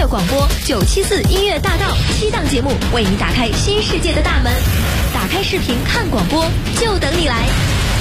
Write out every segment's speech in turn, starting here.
乐广播974音乐大道7档节目，为你打开新世界的大门。打开视频看广播，就等你来。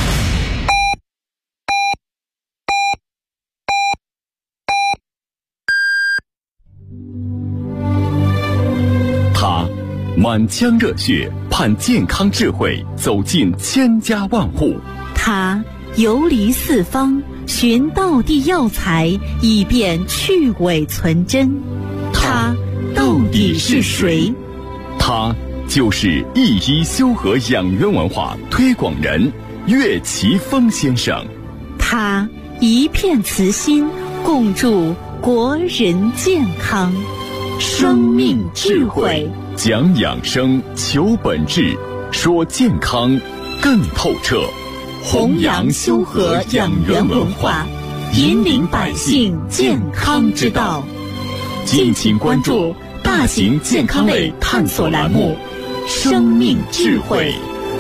他满腔热血，盼健康智慧走进千家万户。 他游离四方，寻道地药材，以便去伪存真。他到底是谁？ 他就是一一修和养元文化推广人岳奇峰先生。 他一片慈心，共筑国人健康。生命智慧， 讲养生，求本质，说健康更透彻。 弘扬修和养元文化，引领百姓健康之道。 敬请关注大型健康类探索栏目《生命智慧》。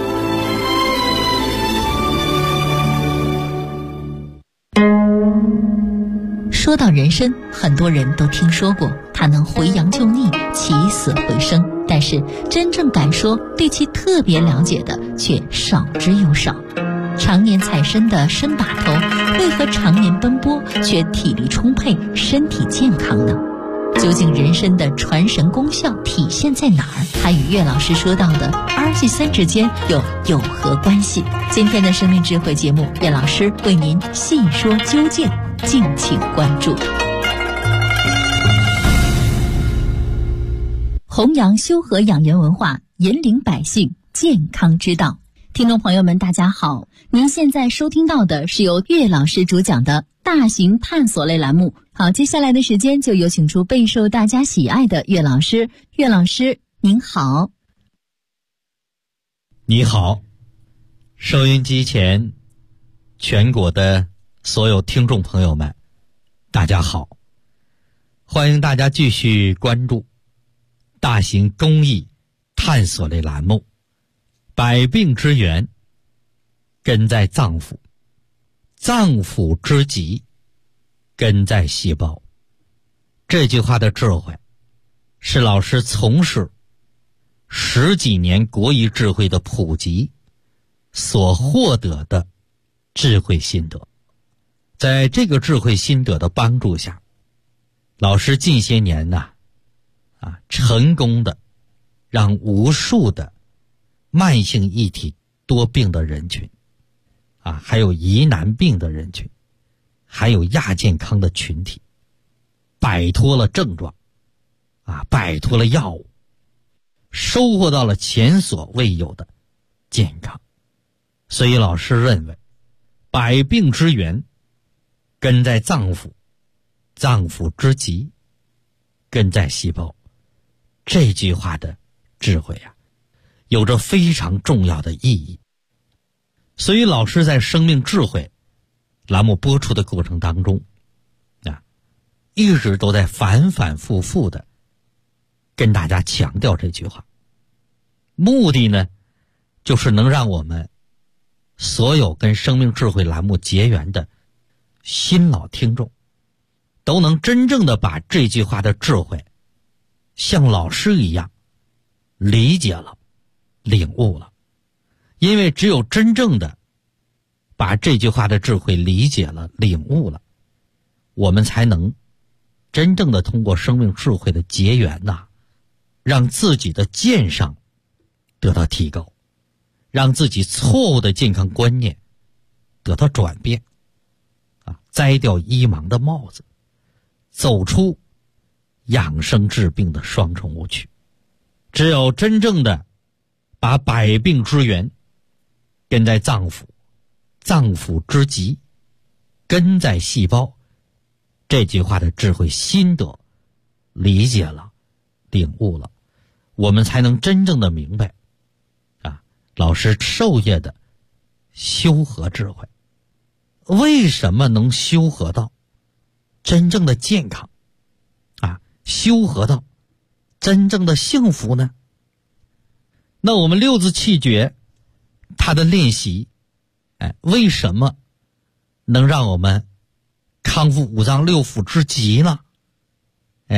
说到人参，很多人都听说过它能回阳救逆，起死回生，但是真正敢说对其特别了解的却少之又少。常年采参的参把头，为何常年奔波却体力充沛，身体健康呢？究竟人参的传神功效体现在哪儿？它与岳老师说到的2-3之间有何关系？今天的生命智慧节目，岳老师为您细说究竟，敬请关注。弘扬修和养元文化，引领百姓健康之道。听众朋友们大家好，您现在收听到的是由岳老师主讲的大型探索类栏目。好，接下来的时间就有请出备受大家喜爱的岳老师。岳老师您好。 你好，收音机前全国的所有听众朋友们大家好，欢迎大家继续关注大型公益探索类栏目百病之源根在脏腑，脏腑之疾根在细胞。这句话的智慧是老师从事10几年国医智慧的普及所获得的智慧心得。在这个智慧心得的帮助下，老师近些年成功的让无数的慢性一体多病的人群还有疑难病的人群，还有亚健康的群体摆脱了症状摆脱了药物，收获到了前所未有的健康。所以老师认为百病之源根在脏腑，脏腑之疾根在细胞。这句话的智慧有着非常重要的意义。所以老师在生命智慧栏目播出的过程当中一直都在反反复复的跟大家强调这句话，目的呢就是能让我们所有跟生命智慧栏目结缘的新老听众都能真正的把这句话的智慧像老师一样理解了，领悟了。因为只有真正的把这句话的智慧理解了，领悟了，我们才能真正的通过生命智慧的结缘让自己的健上得到提高，让自己错误的健康观念得到转变摘掉医盲的帽子，走出养生治病的双重误区。只有真正的把百病之源根在脏腑，脏腑之疾根在细胞，这句话的智慧心得理解了，领悟了，我们才能真正的明白老师授业的修和智慧。为什么能修和到真正的健康修和到真正的幸福呢？那我们六字气诀它的练习为什么能让我们康复五脏六腑之疾呢？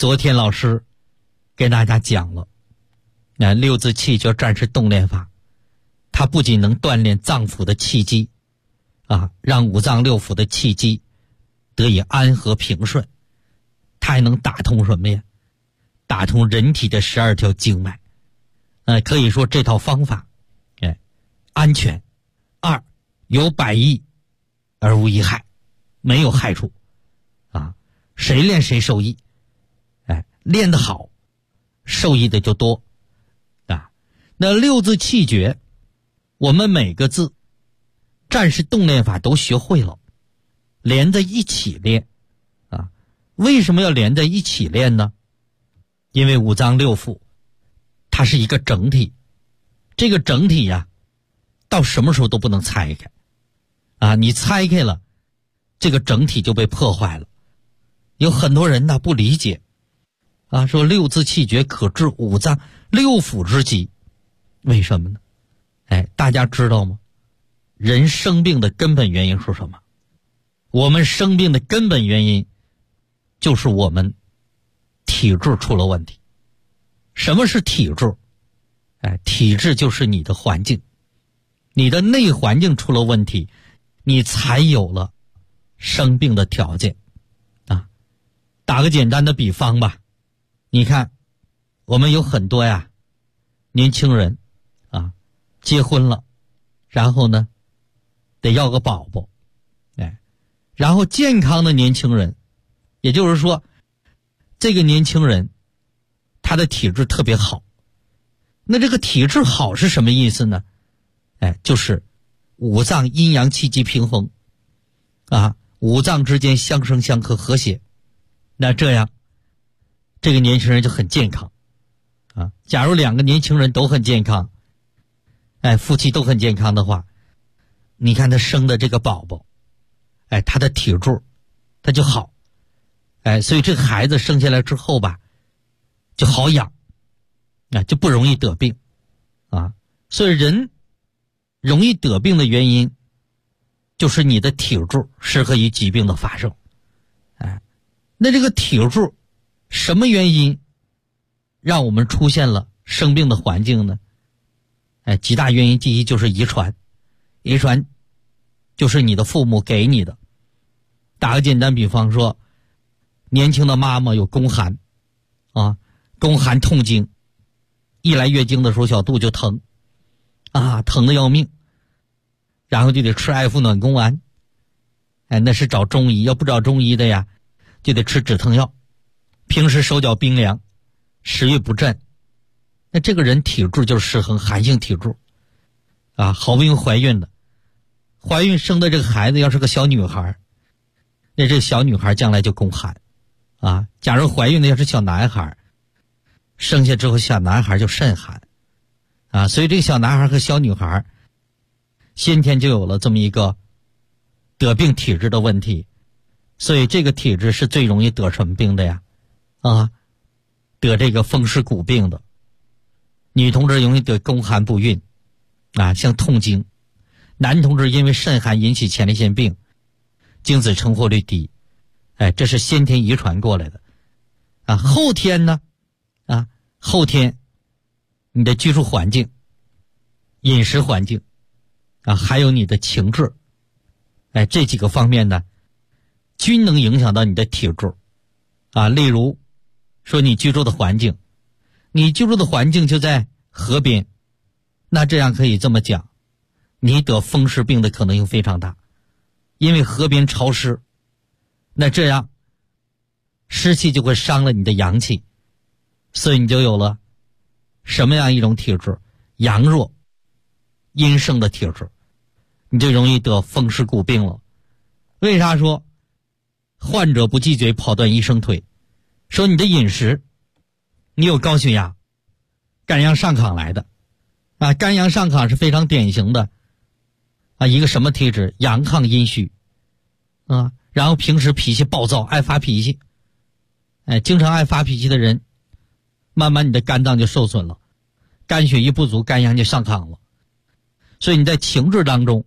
昨天老师给大家讲了，那六字气绝战士动练法，它不仅能锻炼脏腑的气机让五脏六腑的气机得以安和平顺，它还能打通什么呀？打通人体的12条经脉。可以说这套方法安全，二有百益而无一害，没有害处谁练谁受益，练得好受益的就多那六字气诀，我们每个字战士动练法都学会了，连在一起练为什么要连在一起练呢？因为五脏六腑它是一个整体，这个整体到什么时候都不能拆开你拆开了，这个整体就被破坏了。有很多人不理解说六字气诀可治五脏六腑之疾，为什么呢？大家知道吗？人生病的根本原因是什么？我们生病的根本原因就是我们体质出了问题。什么是体质？体质就是你的环境，你的内环境出了问题，你才有了生病的条件打个简单的比方吧，你看我们有很多年轻人结婚了，然后呢得要个宝宝然后健康的年轻人，也就是说这个年轻人他的体质特别好。那这个体质好是什么意思呢？就是五脏阴阳气机平衡五脏之间相生相克和谐，那这样这个年轻人就很健康假如两个年轻人都很健康夫妻都很健康的话，你看他生的这个宝宝他的体质他就好所以这个孩子生下来之后吧就好养就不容易得病所以人容易得病的原因就是你的体质适合于疾病的发生那这个体质什么原因让我们出现了生病的环境呢？几大原因，第一就是遗传，遗传就是你的父母给你的。打个简单比方说，年轻的妈妈有宫寒宫寒痛经，一来月经的时候小肚就疼疼得要命，然后就得吃艾附暖宫丸那是找中医，要不找中医的呀就得吃止疼药。平时手脚冰凉，食欲不振，那这个人体质就是失衡，寒性体质好不容易怀孕了，怀孕生的这个孩子要是个小女孩，那这小女孩将来就宫寒假如怀孕的要是小男孩，生下之后小男孩就肾寒所以这个小男孩和小女孩先天就有了这么一个得病体质的问题。所以这个体质是最容易得什么病的呀得这个风湿骨病的。女同志容易得宫寒不孕像痛经。男同志因为肾寒引起前列腺病，精子成活率低这是先天遗传过来的后天呢后天你的居住环境、饮食环境还有你的情志这几个方面呢均能影响到你的体质例如说你居住的环境，你居住的环境就在河边，那这样可以这么讲，你得风湿病的可能性非常大，因为河边潮湿，那这样湿气就会伤了你的阳气，所以你就有了什么样一种体质？阳弱阴盛的体质，你就容易得风湿骨病了。为啥说患者不忌嘴跑断医生腿？说你的饮食，你有高血压，肝阳上亢来的肝阳上亢是非常典型的一个什么体质？阳亢阴虚然后平时脾气暴躁，爱发脾气经常爱发脾气的人，慢慢你的肝脏就受损了，肝血液不足，肝阳就上亢了。所以你在情志当中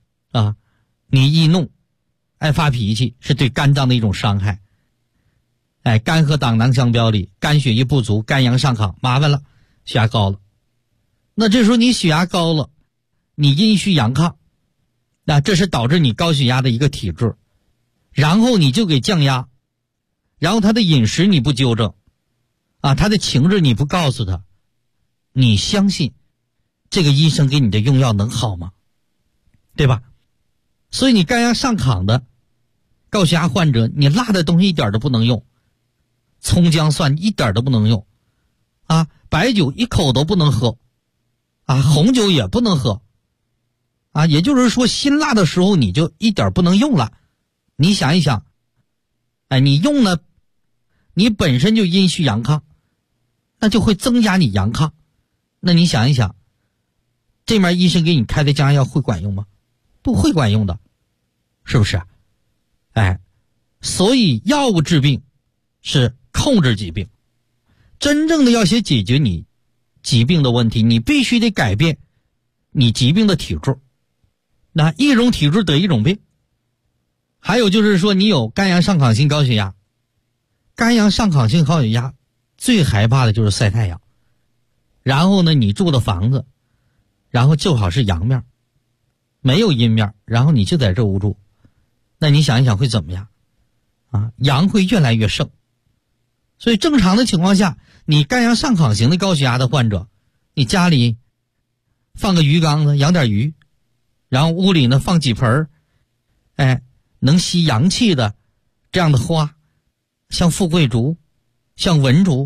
你易怒爱发脾气是对肝脏的一种伤害。 肝和胆囊相表里，肝血液不足，肝阳上亢，麻烦了，血压高了。那这时候你血压高了，你阴虚阳亢，那这是导致你高血压的一个体质。然后你就给降压，然后他的饮食你不纠正他的情志你不告诉他，你相信这个医生给你的用药能好吗？对吧？所以你肝阳上亢的高血压患者，你辣的东西一点都不能用，葱姜蒜一点都不能用白酒一口都不能喝红酒也不能喝也就是说辛辣的时候你就一点不能用了。你想一想你用了，你本身就阴虚阳亢，那就会增加你阳亢。那你想一想，这面医生给你开的降压药会管用吗？不会管用的，是不是？所以药物治病是控制疾病，真正的要想解决你疾病的问题，你必须得改变你疾病的体质。那一种体质得一种病。还有就是说你有肝阳上亢性高血压，肝阳上亢性高血压最害怕的就是晒太阳，然后呢你住的房子然后就好是阳面没有阴面，然后你就在这屋住，那你想一想会怎么样阳会越来越盛。所以正常的情况下，你肝阳上亢型的高血压的患者，你家里放个鱼缸子养点鱼，然后屋里呢放几盆能吸阳气的这样的花，像富贵竹，像文竹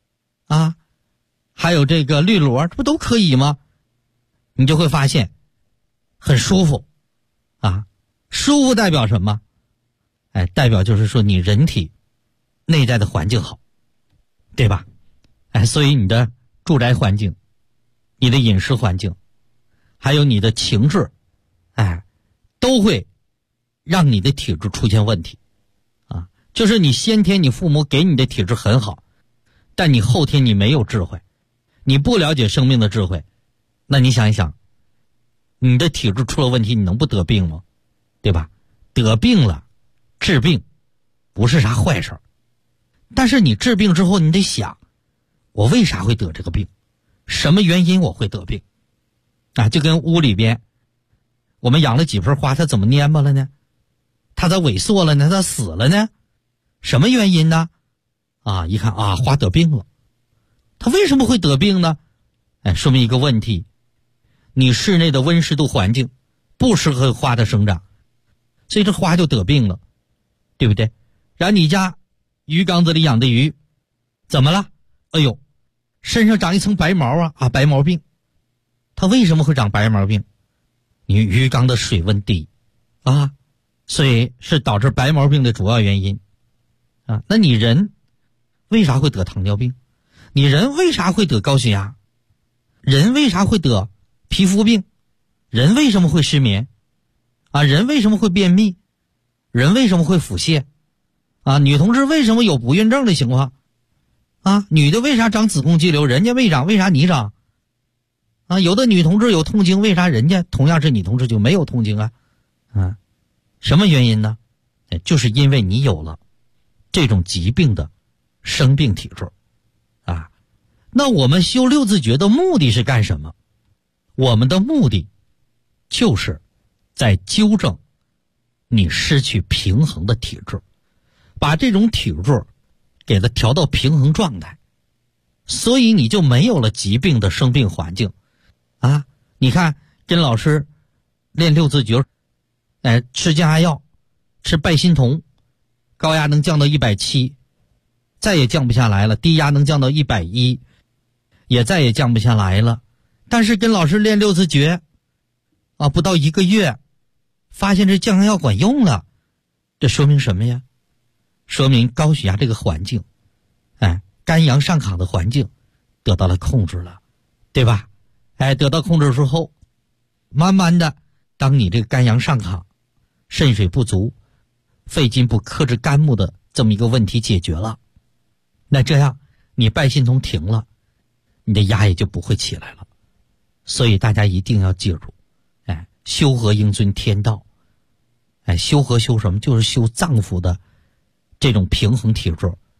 还有这个绿萝，这不都可以吗？你就会发现很舒服舒服代表什么？代表就是说你人体内在的环境好，对吧？所以你的住宅环境，你的饮食环境，还有你的情志都会让你的体质出现问题就是你先天你父母给你的体质很好，但你后天你没有智慧，你不了解生命的智慧，那你想一想，你的体质出了问题，你能不得病吗？对吧？得病了治病不是啥坏事，但是你治病之后你得想，我为啥会得这个病？什么原因我会得病就跟屋里边我们养了几盆花，它怎么蔫巴了呢？它咋萎缩了呢？它死了呢？什么原因呢？一看花得病了。它为什么会得病呢？说明一个问题，你室内的温湿度环境不适合花的生长，所以这花就得病了，对不对？然后你家鱼缸子里养的鱼怎么了？身上长一层白毛白毛病。它为什么会长白毛病？你鱼缸的水温低所以是导致白毛病的主要原因那你人为啥会得糖尿病？你人为啥会得高血压？人为啥会得皮肤病？人为什么会失眠人为什么会便秘？人为什么会腹泻女同志为什么有不孕症的情况女的为啥长子宫肌瘤，人家没长，为啥你长有的女同志有痛经，为啥人家同样是女同志就没有痛经什么原因呢？就是因为你有了这种疾病的生病体质那我们修六字诀的目的是干什么？我们的目的就是在纠正你失去平衡的体质，把这种体质给它调到平衡状态，所以你就没有了疾病的生病环境你看跟老师练六字诀吃降压药，吃拜心酮，高压能降到170，再也降不下来了，低压能降到110，也再也降不下来了。但是跟老师练六字诀不到1个月，发现这降压药管用了。这说明什么呀？说明高血压这个环境肝阳上亢的环境得到了控制了，对吧？得到控制之后，慢慢的当你这个肝阳上亢，肾水不足，肺进不克制肝木的这么一个问题解决了，那这样你拜心酮停了，你的压也就不会起来了。所以大家一定要记住修和应遵天道。修和修什么？就是修脏腑的这种平衡体质，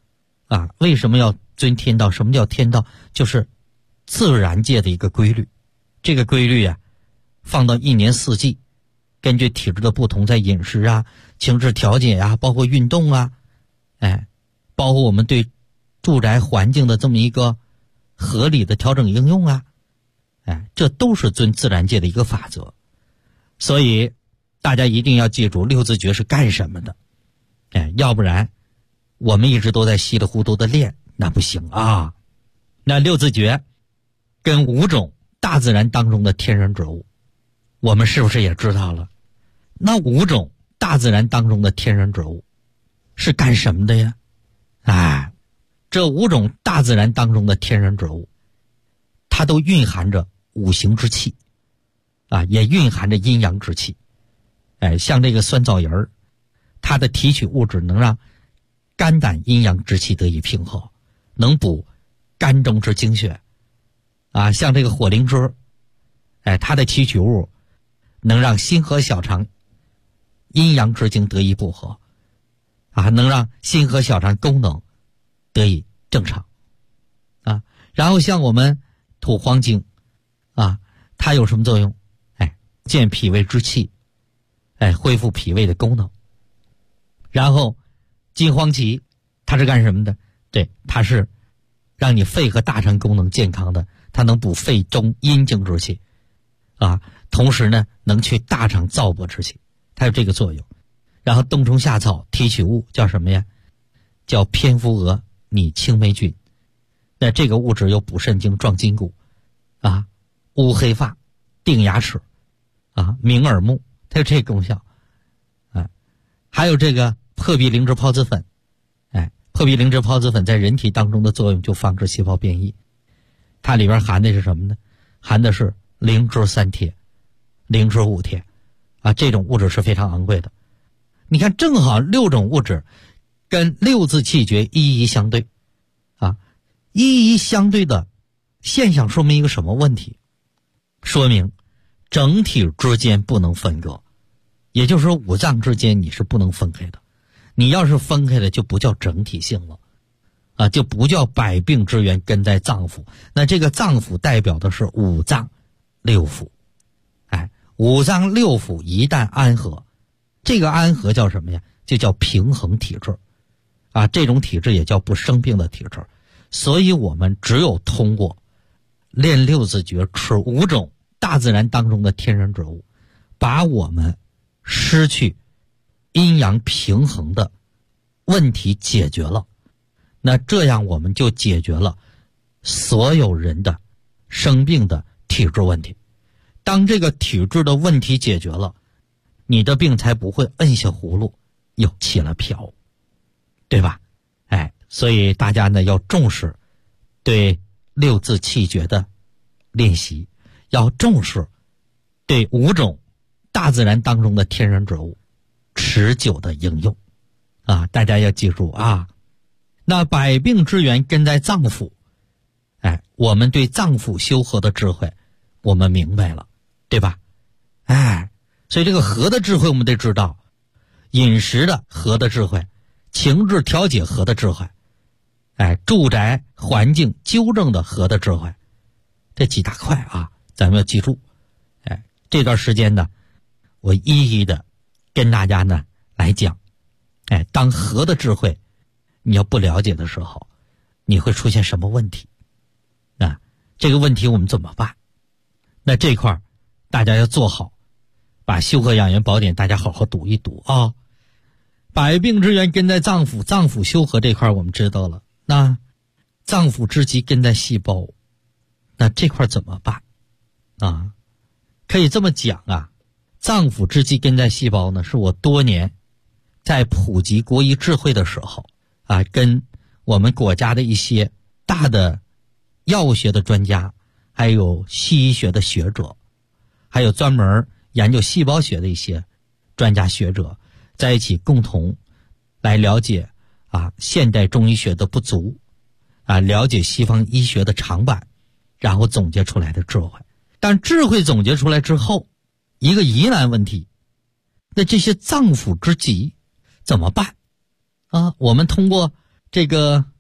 啊，为什么要尊天道？什么叫天道？就是自然界的一个规律。这个规律啊，放到一年四季，根据体质的不同，在饮食啊、情志调节啊，包括运动啊，包括我们对住宅环境的这么一个合理的调整应用啊，这都是遵自然界的一个法则。所以大家一定要记住六字诀是干什么的，要不然我们一直都在稀里糊涂的练，那不行啊。那六字诀跟5种大自然当中的天然植物，我们是不是也知道了？那5种大自然当中的天然植物是干什么的呀？这5种大自然当中的天然植物，它都蕴含着五行之气也蕴含着阴阳之气。像这个酸枣仁儿，它的提取物质能让肝胆阴阳之气得以平衡，能补肝中之精血像这个火灵芝，它的提取物能让心和小肠阴阳之精得以补和能让心和小肠功能得以正常然后像我们土黄精它有什么作用？健脾胃之气，恢复脾胃的功能。然后金黄芪它是干什么的？对，它是让你肺和大肠功能健康的，它能补肺中阴经之气同时呢能去大肠燥薄之气，它有这个作用。然后冬虫夏草提取物叫什么呀？叫蝙蝠蛾拟青霉菌。那这个物质有补肾经、壮筋骨乌黑发、定牙齿明耳目，它有这个功效还有这个破壁灵芝孢子粉，破壁灵芝孢子粉在人体当中的作用就防止细胞变异。它里边含的是什么呢？含的是灵芝3贴、灵芝5贴这种物质是非常昂贵的。你看，正好6种物质跟六字气诀一一相对一一相对的现象说明一个什么问题？说明整体之间不能分割，也就是说五脏之间你是不能分开的。你要是分开了就不叫整体性了就不叫百病之源根在脏腑。那这个脏腑代表的是五脏六腑五脏六腑一旦安和，这个安和叫什么呀？就叫平衡体质这种体质也叫不生病的体质。所以我们只有通过练六字诀，吃5种大自然当中的天然植物，把我们失去阴阳平衡的问题解决了，那这样我们就解决了所有人的生病的体质问题。当这个体质的问题解决了，你的病才不会摁下葫芦又起了瓢，对吧？所以大家呢要重视对六字气诀的练习，要重视对5种大自然当中的天然植物持久的应用大家要记住那百病之源根在脏腑，我们对脏腑修和的智慧我们明白了，对吧？所以这个和的智慧我们得知道，饮食的和的智慧，情志调节和的智慧，住宅环境纠正的和的智慧，这几大块咱们要记住。这段时间呢，我一一的跟大家呢来讲，当和的智慧你要不了解的时候，你会出现什么问题这个问题我们怎么办？那这块大家要做好，把修和养元宝典大家好好读一读百病之源根在脏腑，脏腑修和这块我们知道了，那脏腑之基根在细胞，那这块怎么办可以这么讲脏腑之基根在细胞呢，是我多年在普及国医智慧的时候跟我们国家的一些大的药物学的专家，还有西医学的学者，还有专门研究细胞学的一些专家学者在一起共同来了解现代中医学的不足了解西方医学的长板，然后总结出来的智慧。但智慧总结出来之后，一个疑难问题，那这些脏腑之疾怎么办我们通过这个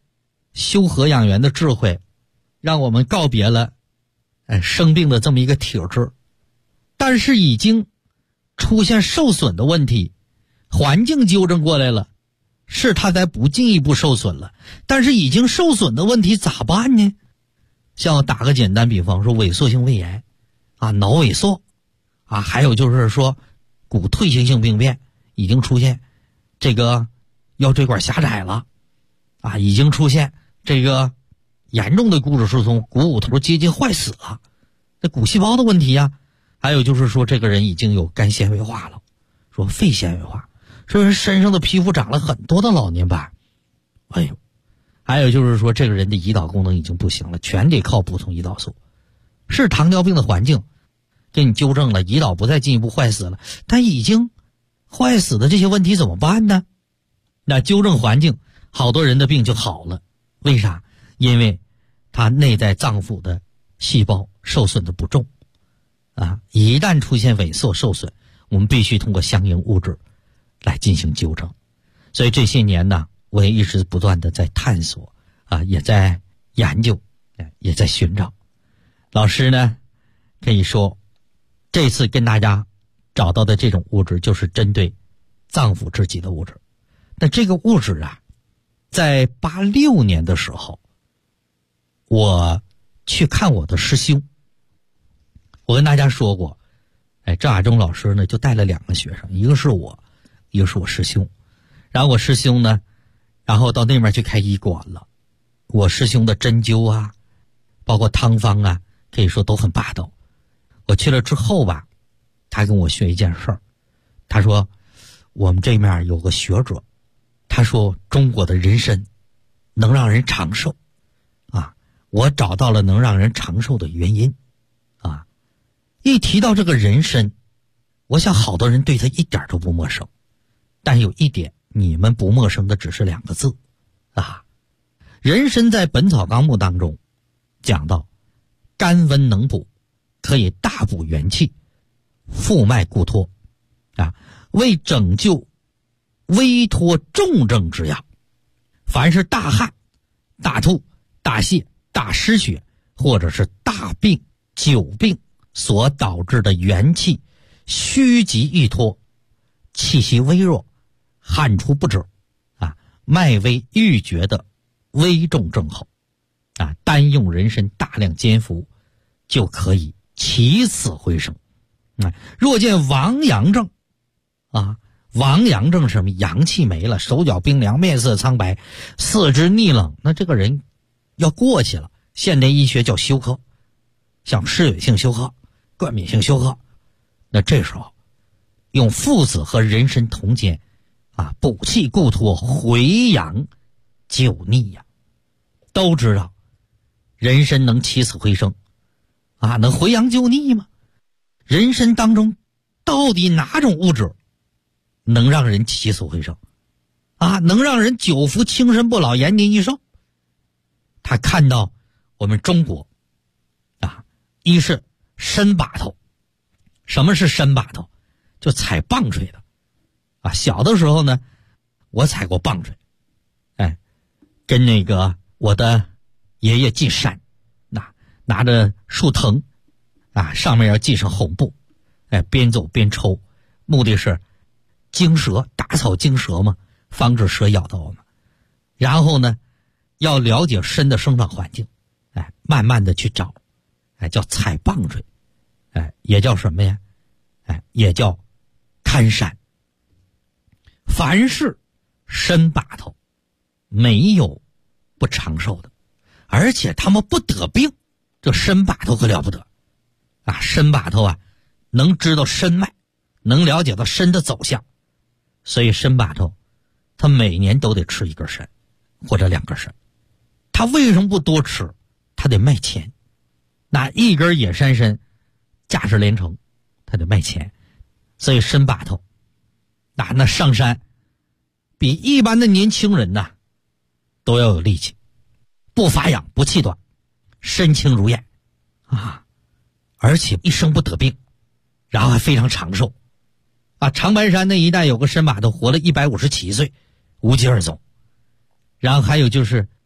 修和养元的智慧，让我们告别了生病的这么一个体质，但是已经出现受损的问题，环境纠正过来了，是它才不进一步受损了，但是已经受损的问题咋办呢？像我打个简单比方说，萎缩性胃炎脑萎缩还有就是说骨退行性病变已经出现，这个腰椎管狭窄了已经出现这个严重的骨质疏松，股骨头接近坏死了，这骨细胞的问题还有就是说这个人已经有肝纤维化了，说肺纤维化，说人身上的皮肤长了很多的老年斑，还有就是说这个人的胰岛功能已经不行了，全得靠补充胰岛素。是糖尿病的环境给你纠正了，胰岛不再进一步坏死了，但已经坏死的这些问题怎么办呢？那纠正环境，好多人的病就好了。为啥？因为他内在脏腑的细胞受损的不重一旦出现萎缩受损，我们必须通过相应物质来进行纠正。所以这些年呢，我也一直不断的在探索也在研究，也在寻找。老师呢可以说这次跟大家找到的这种物质就是针对脏腑之疾的物质。那这个物质在86年的时候，我去看我的师兄。我跟大家说过，赵亚忠老师呢就带了2个学生，一个是我，一个是我师兄。然后我师兄呢，然后到那边去开医馆了。我师兄的针灸包括汤方可以说都很霸道。我去了之后他跟我学一件事儿，他说我们这面有个学者，他说中国的人参能让人长寿我找到了能让人长寿的原因一提到这个人参，我想好多人对他一点都不陌生，但有一点你们不陌生的只是2个字人参在《本草纲目》当中讲到甘温能补，可以大补元气，复脉固脱为拯救微脱重症之药。凡是大汗、大吐、大泻、大失血，或者是大病、久病所导致的元气虚极易脱，气息微弱，汗出不止脉微欲绝的危重症候单用人参大量煎服就可以起死回生若见亡阳症亡阳症是什么？阳气没了，手脚冰凉，面色苍白，四肢逆冷，那这个人要过去了。现代医学叫休克，像湿痿性休克、冠冕性休克。那这时候用附子和人参同煎补气固脱，回阳救逆都知道人参能起死回生能回阳救逆吗？人参当中到底哪种物质能让人起死回生能让人久服轻身不老，延年益寿？他看到我们中国一是参把头。什么是参把头？就踩棒槌的小的时候呢，我踩过棒槌跟那个我的爷爷进山拿着树藤上面要系上红布边走边抽，目的是惊蛇，打草惊蛇嘛，防止蛇咬到我们。然后呢要了解参的生长环境慢慢的去找叫踩棒槌也叫什么呀也叫看山。凡是参把头没有不长寿的，而且他们不得病。这参把头可了不得参把头能知道参脉，能了解到参的走向，所以参把头他每年都得吃1根参或者2根参。他为什么不多吃？他得卖钱。那1根野山参价值连城，他得卖钱。所以参把头那上山比一般的年轻人都要有力气，不发痒不气短，身轻如燕而且一生不得病，然后还非常长寿长白山那一带有个参把头活了157岁，无疾而终。然后还有就是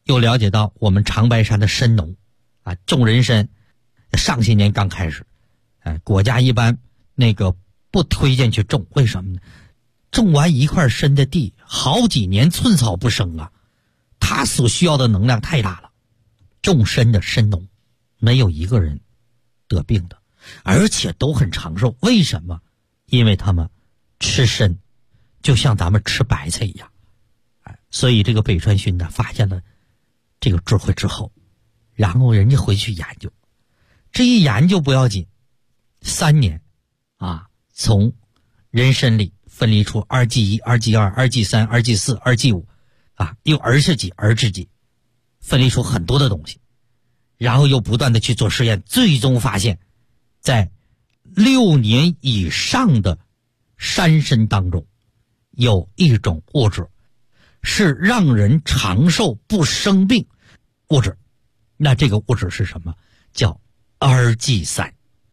又了解到我们长白山的参农啊，种人参上些年刚开始，国家一般那个不推荐去种，为什么呢？种完一块参的地，好几年寸草不生啊，它所需要的能量太大了。种参的参农没有一个人得病的，而且都很长寿。为什么？因为他们吃参就像咱们吃白菜一样。所以这个北川勋呢发现了这个智慧之后，然后人家回去研究，这一研究不要紧，3年啊，从人参里分离出2G1、2G2、2G3、2G4、2G5啊，又儿是几儿是几，分离出很多的东西，然后又不断的去做实验，最终发现在6年以上的山参当中有一种物质是让人长寿不生病物质。那这个物质是什么？叫 RG3。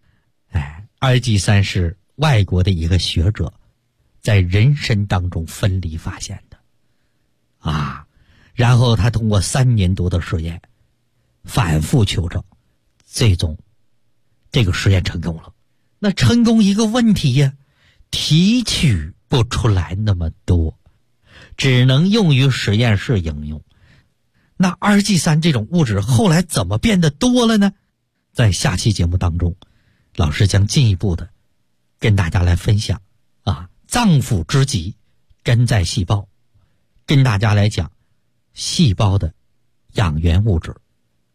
RG3 是外国的一个学者在人参当中分离发现的啊，然后他通过3年多的实验反复求证，最终这个实验成功了。那成功一个问题呀，提取不出来那么多，只能用于实验室应用。那 RG3 这种物质后来怎么变得多了呢？在下期节目当中，老师将进一步的跟大家来分享啊，脏腑之疾根在细胞，跟大家来讲细胞的养元物质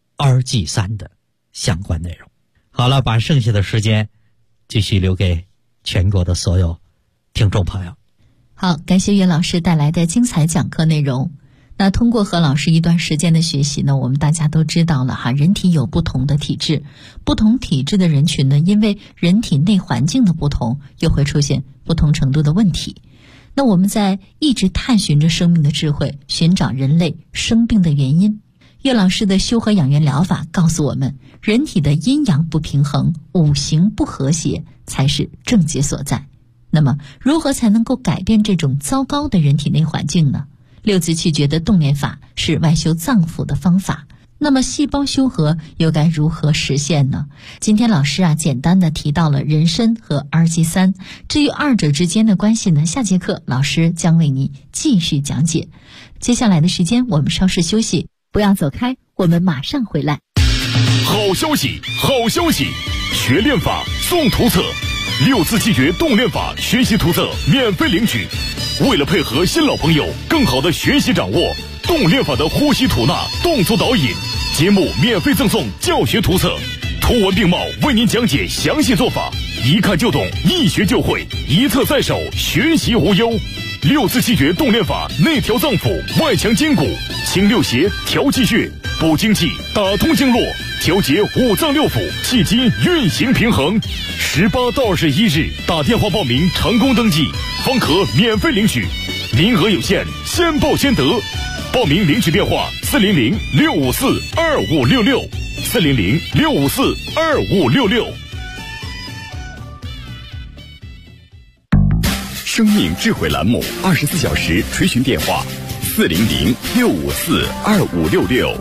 RG3 的相关内容。好了，把剩下的时间继续留给全国的所有听众朋友。 好，感谢岳老师带来的精彩讲课内容。那通过何老师一段时间的学习呢，我们大家都知道了哈，人体有不同的体质，不同体质的人群呢，因为人体内环境的不同，又会出现不同程度的问题。那我们在一直探寻着生命的智慧，寻找人类生病的原因。岳老师的修和养元疗法告诉我们，人体的阴阳不平衡，五行不和谐才是症结所在。那么如何才能够改变这种糟糕的人体内环境呢？6字气诀的动念法是外修脏腑的方法，那么细胞修和又该如何实现呢？今天老师简单的提到了人参和 RG3， 至于二者之间的关系呢，下节课老师将为你继续讲解。接下来的时间我们稍事休息，不要走开，我们马上回来。 好消息，好消息！学练法送图册，6字气诀动练法学习图册免费领取。为了配合新老朋友更好的学习掌握动练法的呼吸吐纳动作导引，节目免费赠送教学图册，图文并茂为您讲解详细做法，一看就懂，一学就会，一册在手，学习无忧。6字气诀动练法内调脏腑，外强筋骨，清六邪，调气血，补精气，打通经络，调节五脏六腑，气机运行平衡。18到21日打电话报名成功登记，方可免费领取，名额有限，先报先得。报名领取电话400-654-2566 400-654-2566。 生命智慧栏目24小时垂询电话400-654-2566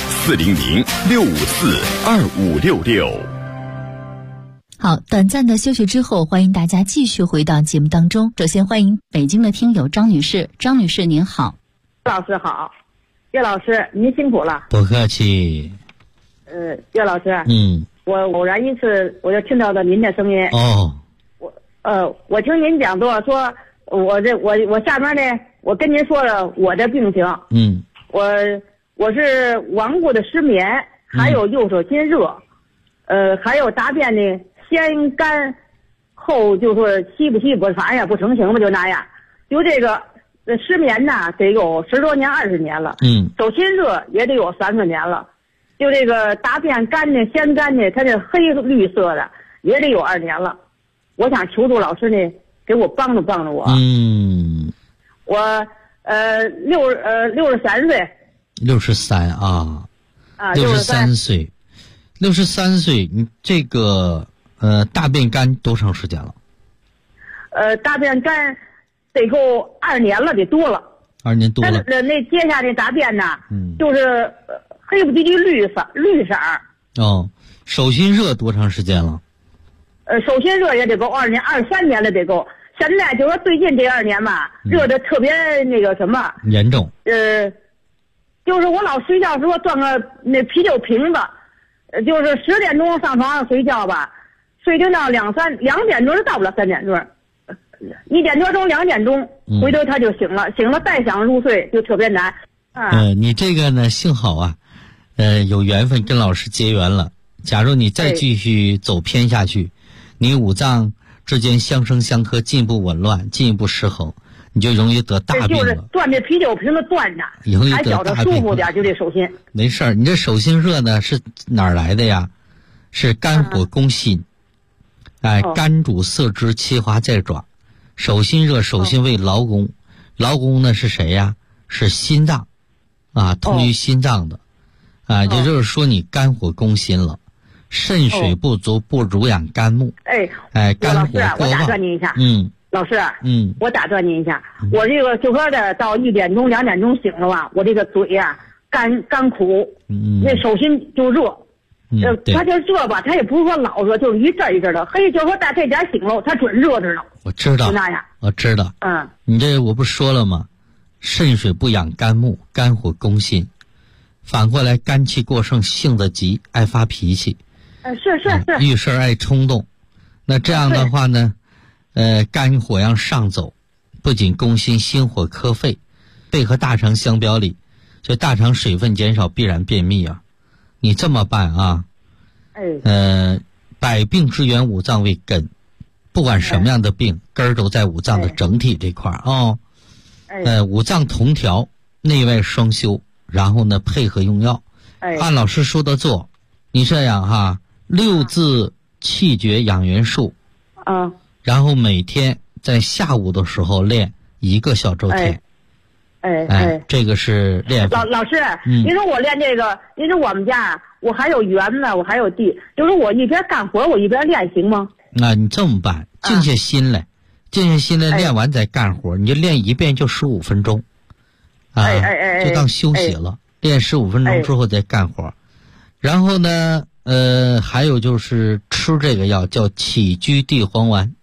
400-654-2566。 好，短暂的休息之后，欢迎大家继续回到节目当中。首先欢迎北京的听友张女士，张女士您好。 老师好，岳老师您辛苦了。 不客气。 岳老师，我偶然一次我就听到了您的声音。 哦。 我听您讲座说，我下面呢，我跟您说了我的病情。我是顽固的失眠，还有右手心热，还有大便呢先干后就说稀不反正也不成形吧，就那样。就这个失眠呢，得有10多年20年了。手心热也得有30年了。就这个大便干呢，先干呢，它这黑绿色的也得有2年了。我想求助老师呢，给我帮助我。我63岁。 63啊，63岁，63岁，你这个大便干多长时间了？ 大便干得够2年了，得多了。 2年多了。 那接下来大便呢，就是黑不唧唧绿色儿。 哦，手心热多长时间了？ 手心热也得够2年23年了得够。现在就说最近这2年吧，热的特别那个什么严重。 就是我老睡觉时候端个那啤酒瓶子，就是10点钟上床上睡觉吧，睡到2点钟就到不了3点钟，1点多钟2点钟，回头他就醒了再想入睡就特别难。 你这个呢幸好啊，有缘分跟老师结缘了。假如你再继续走偏下去，你五脏之间相生相克，进一步紊乱，进一步失衡，你就容易得大病了。 就是端这啤酒瓶子端着，还觉得舒服点，就这手心。 没事儿，你这手心热呢是哪儿来的呀？是肝火攻心，肝主色之，其华在爪。手心热，手心为劳宫，劳宫呢是谁呀？是心脏，通于心脏的，也就是说你肝火攻心了。肾水不足，不濡养肝木。肝火过旺。我打断您一下。 老师。我打断您一下。我这个就说的到1点钟2点钟醒了吧，我这个嘴呀干苦，那手心就热。他就热吧，他也不是说老热，就是一阵一阵的。嘿，就说大这点醒了，他准热着呢。 我知道。 就那样。 我知道。你这我不说了吗？肾水不养肝木，肝火攻心。反过来，肝气过盛，性子急，爱发脾气。 是遇事爱冲动。那这样的话呢，肝火要上走，不仅攻心，心火克肺，肺和大肠相表里，所以大肠水分减少必然便秘啊。你这么办啊？百病之源五脏为根，不管什么样的病，根儿都在五脏的整体这块儿五脏同调，内外双修，然后呢配合用药，按老师说的做。你这样哈，6字气绝养元术，然后每天在下午的时候练1个小周天。这个是练法。 老师，您说我练这个，您说我们家我还有园呢，我还有地，就是我一边干活我一边练行吗？ 你这么办，静下心来，练完再干活，你就练一遍就15分钟，就当休息了。练15分钟之后再干活，然后呢，还有就是吃这个药叫起居地黄丸。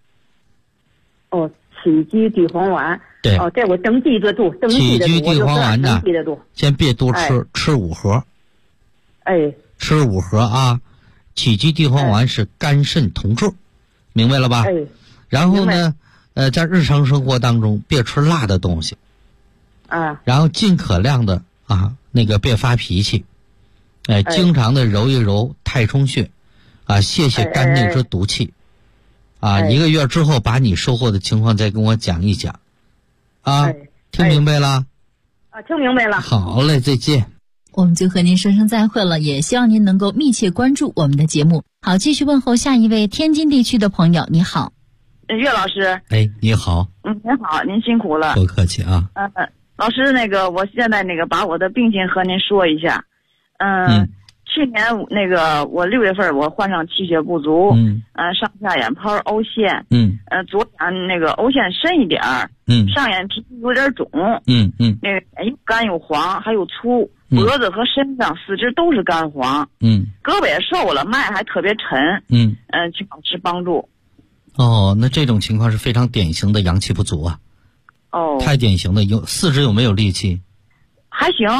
起居地黄丸。 对。 这我登记着度。 起居地黄丸呢，先别多吃，吃5盒。吃5盒啊！起居地黄丸是肝肾同治，明白了吧？然后呢，在日常生活当中别吃辣的东西。然后尽可量的别发脾气。经常的揉一揉太冲穴，泄肝内之毒气。1个月之后把你收获的情况再跟我讲一讲。听明白了？ 听明白了。 好嘞，再见。 我们就和您说声再会了，也希望您能够密切关注我们的节目。好，继续问候下一位天津地区的朋友。你好。 岳老师。 你好。 您好，您辛苦了。 不客气啊。 老师，我现在把我的病情和您说一下。去年我6月份我患上气血不足，上下眼泡凹陷，左眼凹陷深一点儿，上眼皮有点肿，又干又黄，还有粗，脖子和身上四肢都是干黄，胳膊也瘦了，脉还特别沉，请老师帮助。 那这种情况是非常典型的阳气不足啊。太典型的。四肢有没有力气？ 还行。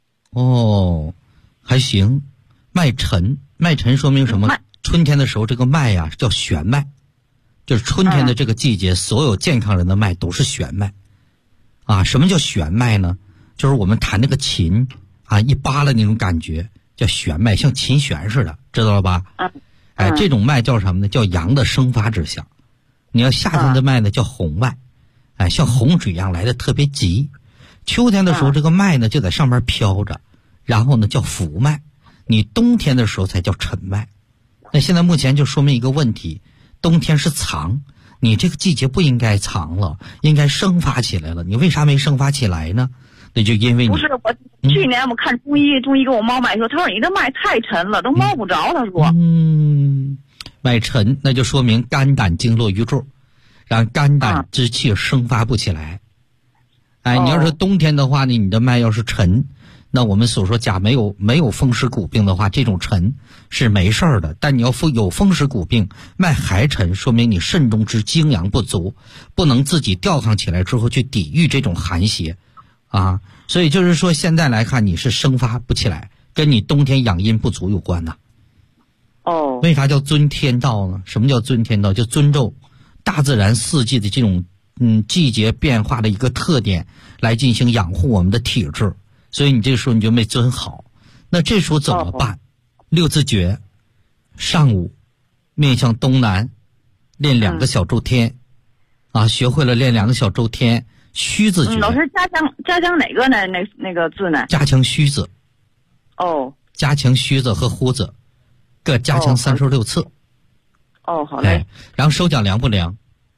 还行。脉沉说明什么？春天的时候这个脉呀叫弦脉，就是春天的这个季节，所有健康人的脉都是弦脉。什么叫弦脉呢？就是我们弹那个琴一扒拉那种感觉叫弦脉，像琴弦似的，知道了吧？这种脉叫什么呢？叫阳的生发之象。你要夏天的脉呢叫洪脉，像洪水一样来的特别急。秋天的时候这个脉呢就在上面飘着，然后呢叫浮脉。你冬天的时候才叫沉脉。那现在目前就说明一个问题，冬天是藏，你这个季节不应该藏了，应该生发起来了。你为啥没生发起来呢？那就因为你不是我去年我看中医给我猫脉说，他说你的脉太沉了，都摸不着。他说脉沉，那就说明肝胆经络瘀滞，让肝胆之气生发不起来。 哎，你要是冬天的话呢，你的脉要是沉，那我们所说假没有风湿骨病的话，这种沉是没事儿的。但你要有风湿骨病，脉还沉，说明你肾中之精阳不足，不能自己调抗起来之后去抵御这种寒邪啊。所以就是说，现在来看你是生发不起来，跟你冬天养阴不足有关呐。为啥叫尊天道呢？什么叫尊天道？就尊重大自然四季的这种季节变化的一个特点来进行养护我们的体质。所以你这时候你就没尊好。那这时候怎么办？六字诀，上午面向东南练2个小周天啊，学会了练2个小周天。虚字诀， 老师加强哪个呢？那个字呢？ 加强虚字。加强虚字和呼字，各加强36次。 好嘞。 哎，然后手脚凉不凉？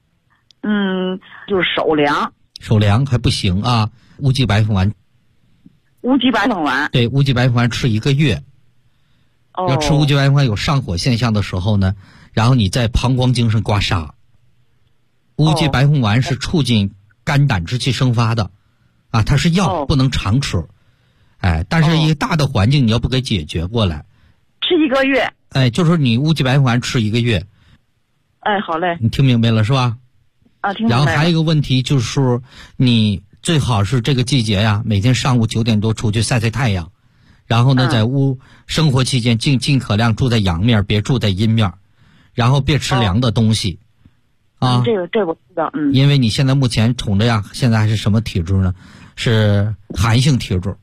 就是手凉。 手凉还不行啊，乌鸡白凤丸。 乌鸡白凤丸。 对，乌鸡白凤丸吃1个月。要吃乌鸡白凤丸有上火现象的时候呢，然后你在膀胱经上刮痧。乌鸡白凤丸是促进肝胆之气生发的，啊，它是药，不能常吃。哎，但是一个大的环境你要不给解决过来。 吃1个月。 哎，就是说你乌鸡白凤丸吃1个月。 哎，好嘞。 你听明白了是吧？ 听明白了。 然后还有一个问题就是说，你最好是这个季节呀，每天上午9点多出去晒晒太阳，然后呢，在生活期间尽可量住在阳面，别住在阴面，然后别吃凉的东西。 这我知道。 因为你现在目前宠着呀，现在还是什么体质呢？是寒性体质。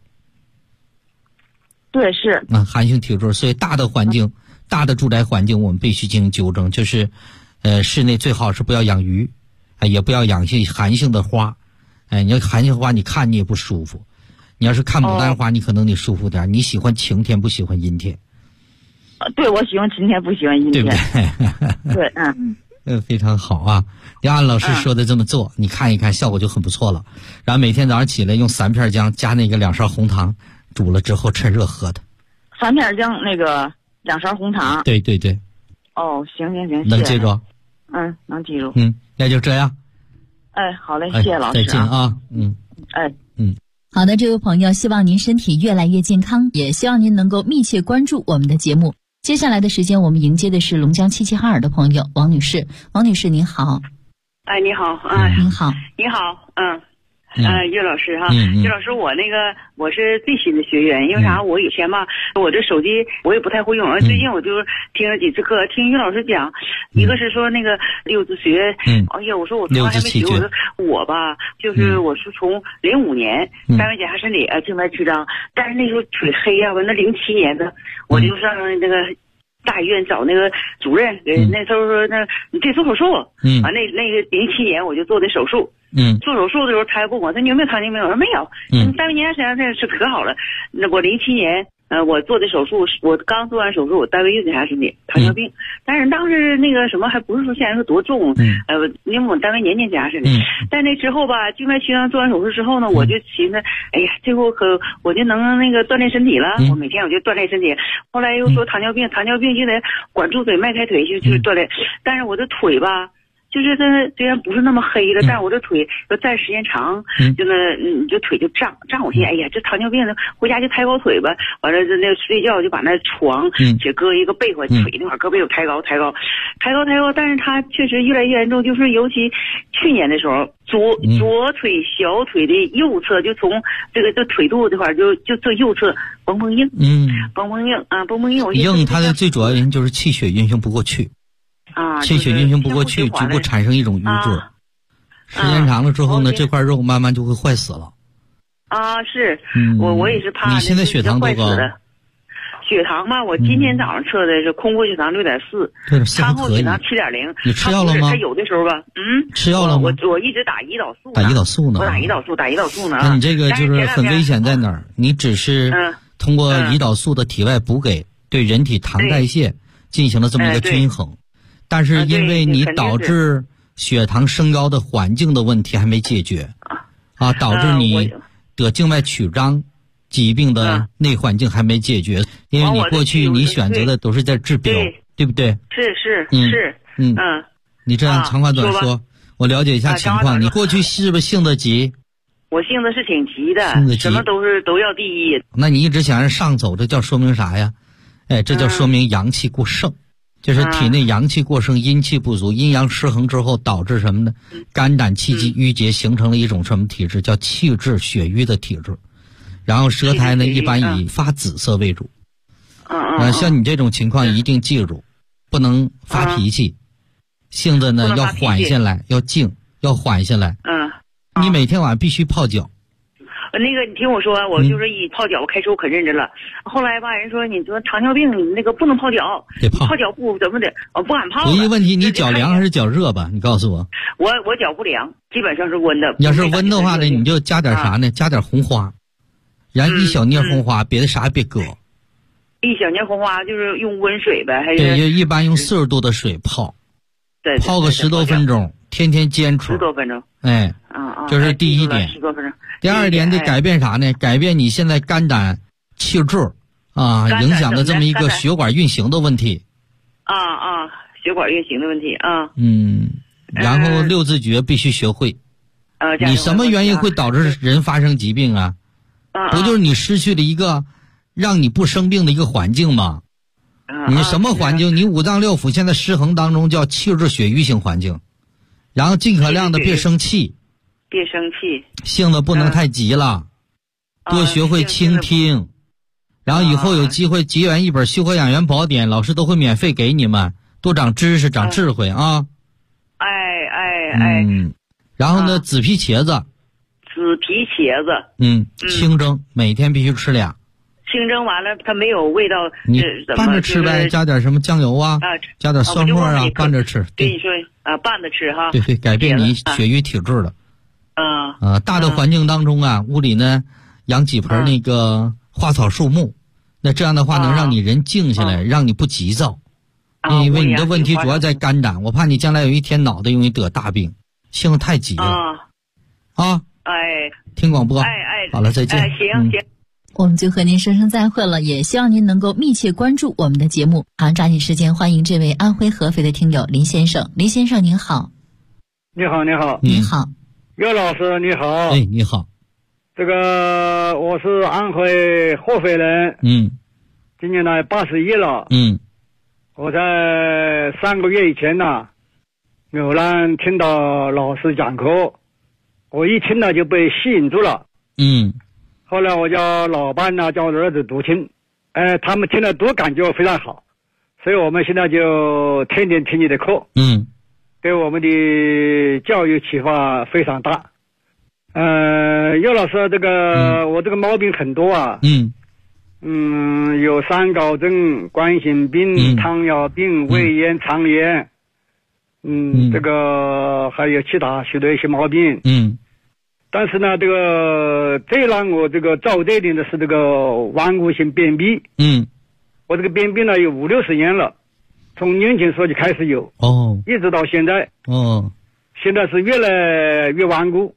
对，是。 寒性体质，所以大的环境、大的住宅环境，我们必须进行纠正。就是，室内最好是不要养鱼，也不要养些寒性的花。你要寒性的花，你看你也不舒服。你要是看牡丹花，你可能你舒服点。你喜欢晴天，不喜欢阴天。 对，我喜欢晴天，不喜欢阴天。 对不对？ 对， 非常好啊！你按老师说的这么做，你看一看，效果就很不错了。然后每天早上起来用3片姜加那个2勺红糖，煮了之后趁热喝的。 3片姜那个2勺红糖。 对。 行， 能记住？ 能记住。 那就这样。 哎，好嘞，谢谢老师。 再见啊！ 好的，这位朋友，希望您身体越来越健康，也希望您能够密切关注我们的节目。接下来的时间，我们迎接的是龙江齐齐哈尔的朋友王女士。王女士您好。 你好。 您好。 你好。岳老师哈，岳老师，我是最新的学员，因为啥？我以前吧，我这手机我也不太会用，最近我就听了几次课，听岳老师讲，一个是说那个6字诀，哎呀，我说我从来还没学过，我吧，就是我是从05年单位检查身体静脉曲张，但是那时候腿黑呀，完了07年的我就上那个大医院找那个主任，那时候说那你得做手术，那个07年我就做的手术。做手术的时候他还问我，他你有没有糖尿病？我说没有。单位检查身体是可好了。那我07年我做的手术，我刚做完手术，我单位又检查身体糖尿病，但是当时那个什么还不是说现在说多重，因为我单位年年检查身体。但那之后吧，静脉曲张做完手术之后呢，我就寻思，哎呀，这回我就能那个锻炼身体了。我每天我就锻炼身体。后来又说糖尿病就得管住腿迈开腿去锻炼，但是我的腿吧。就是它虽然不是那么黑了，但是我这腿要站时间长，就这腿就胀。我心，哎呀，这糖尿病的，回家就抬高腿吧。完了，那睡觉就把那床只搁一个被窝，腿那块搁被窝抬高。但是它确实越来越严重，就是尤其去年的时候，左腿小腿的右侧就从这腿肚子这块就这右侧绷硬，绷硬。 硬它的最主要原因就是气血运行不过去。气血运行不过去，局部产生一种瘀滞，时间长了之后呢，这块肉慢慢就会坏死了。 是，我也是怕。 你现在血糖多高？ 血糖吧，我今天早上测的是空腹血糖6.4，餐后血糖7.0。 你吃药了吗？ 它有的时候吧， 吃药了吗？ 我一直打胰岛素。 打胰岛素呢？ 我打胰岛素呢。 那你这个就是很危险在哪儿？你只是通过胰岛素的体外补给，对人体糖代谢进行了这么一个均衡。但是因为你导致血糖升高的环境的问题还没解决，导致你得静脉曲张疾病的内环境还没解决，因为你过去你选择的都是在治标，对不对？ 是。 你这样长话短说，我了解一下情况，你过去是不是性子急？ 我性子是挺急的，什么都要第一。 那你一直想让上走，这叫说明啥呀？哎，这叫说明阳气过盛，就是体内阳气过盛，阴气不足，阴阳失衡之后导致什么呢？肝胆气机郁结，形成了一种什么体质？叫气滞血瘀的体质。然后舌苔呢，一般以发紫色为主。像你这种情况一定记住，不能发脾气，性子呢要缓下来，要静，要缓下来。你每天晚上必须泡脚。 那个你听我说，我就是一泡脚，我开始我可认真了。后来吧，人说你说糖尿病你那个不能泡脚， 得泡脚不怎么的，我不敢泡。 唯一问题，你脚凉还是脚热吧？你告诉我。 我脚不凉，基本上是温的。 要是温的话呢，你就加点啥呢？加点红花，然后一小捏红花，别的啥也别搁。 一小捏红花就是用温水呗，还是？ 对，一般用40度的水泡。对，泡个10多分钟，天天坚持。 10多分钟。 哎，这是第一点。 10多分钟。 第二点得改变啥呢？改变你现在肝胆气滞影响的这么一个血管运行的问题。 血管运行的问题啊。 然后6字诀必须学会。你什么原因会导致人发生疾病啊？不就是你失去了一个让你不生病的一个环境吗？你什么环境？你五脏六腑现在失衡当中叫气滞血瘀型环境。然后尽可量的别生气。 别生气， 性子不能太急了，多学会倾听，然后以后有机会结缘一本《修和养元宝典》，老师都会免费给你们，多长知识，长智慧啊！然后呢，紫皮茄子，清蒸，每天必须吃2。 清蒸完了，它没有味道， 你拌着吃呗，加点什么酱油啊，加点蒜末啊，拌着吃。 对你说拌着吃哈。 对，改变你血瘀体质了。大的环境当中屋里呢养几盆那个花草树木，那这样的话能让你人静下来，让你不急躁。因为你的问题主要在肝胆，我怕你将来有一天脑袋容易得大病，性子太急了。听广播。好了，再见。 行。 我们就和您说声再会了，也希望您能够密切关注我们的节目。好，抓紧时间欢迎这位安徽合肥的听友林先生。林先生您好。 你好。 你好。 岳老师你好。 哎，你好。 这个我是安徽合肥人。今年呢81了。我在3个月以前呢，偶然听到老师讲课，我一听呢就被吸引住了。后来我叫老伴呢，叫我的儿子读听，他们听了都感觉非常好，所以我们现在就天天听你的课。对我们的教育启发非常大。岳老师，这个我这个毛病很多啊。有三高症、冠心病、糖尿病、胃炎、肠炎。这个还有其他许多一些毛病。但是呢，最让我遭罪的是这个顽固性便秘。我这个便秘呢有50-60年了，从年轻时候就开始有。一直到现在。现在是越来越顽固。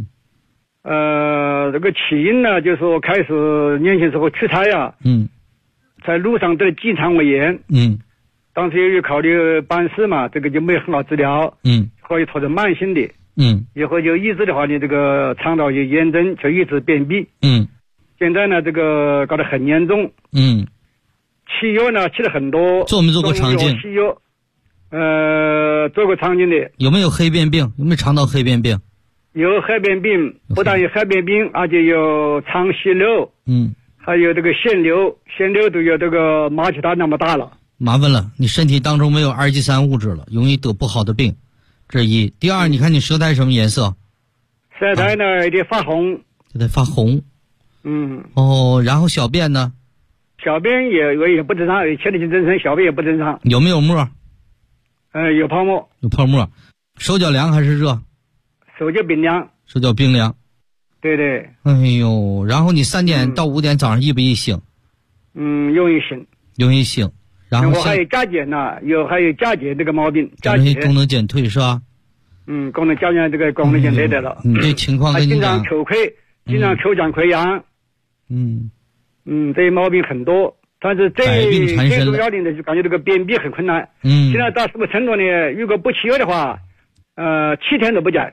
这个起因呢，就是我开始年轻时候出差啊。在路上得结肠胃炎。当时由于考虑办事嘛，这个就没有很好治疗。所以拖成慢性的。以后就医治的话呢，这个肠道有炎症，就一直便秘。现在呢，这个搞得很严重。吃药呢吃了很多。 做没做过肠镜？ 吃药，做过肠镜的。 有没有黑便病？有没有肠道黑便病？ 有黑便病，不但有黑便病，而且有肠息肉。还有这个腺瘤都有这个马其他那么大了。 麻烦了，你身体当中没有2-3物质了，容易得不好的病。这一。第二，你看你舌苔什么颜色？ 舌苔呢有点发红。 得发红。然后小便呢？ 小便也不正常，前列腺增生，小便也不正常。 有没有沫？ 有泡沫。 有泡沫。手脚凉还是热？ 手脚冰凉。 手脚冰凉。 对对。 哎呦，然后你3点到5点早上易不易醒？ 容易醒。 容易醒。然后我还有甲减呢，还有甲减这个毛病。 甲减功能减退是吧？ 功能甲减这个功能减退的了。 这情况跟你讲。 经常口溃，经常口腔溃疡。这些毛病很多，但是最主要的就感觉这个便秘很困难。现在到什么程度呢？如果不吃药的话，7天都不减。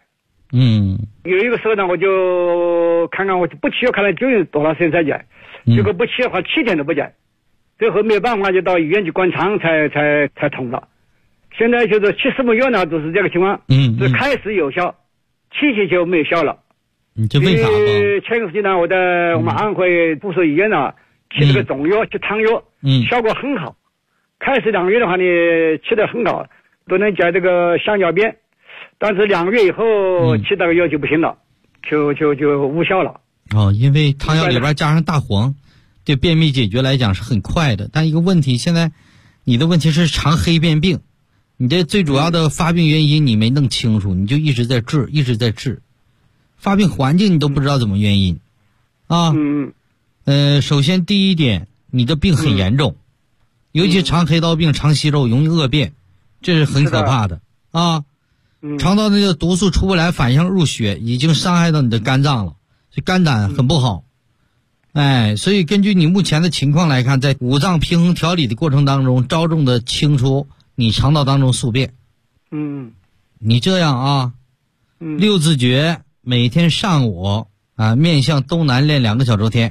有一个时候呢，我就看看我不去，看了就有多长时间才见，结果不去的话7天都不见，最后没办法就到医院去灌肠才通了。现在就是70个月呢，都是这个情况，是开始有效，7天就没效了。 你这为啥呢？ 前个时间呢，我在我们安徽部属医院呢吃这个中药，吃汤药，效果很好。开始2个月的话呢，吃得很好，都能解这个香蕉便，但是2个月以后吃这个药就不行了，就无效了。 因为汤药里边加上大黄，对便秘解决来讲是很快的。但一个问题，现在你的问题是肠黑便病，你这最主要的发病原因你没弄清楚，你就一直在治，发病环境你都不知道怎么原因啊。首先第一点，你的病很严重，尤其肠黑道病、肠息肉容易恶变，这是很可怕的啊。肠道那个毒素出不来，反向入血，已经伤害到你的肝脏了，这肝胆很不好。所以根据你目前的情况来看，在五脏平衡调理的过程当中，着重的清除你肠道当中宿便。你这样啊，6字诀每天上午面向东南练2个小周天。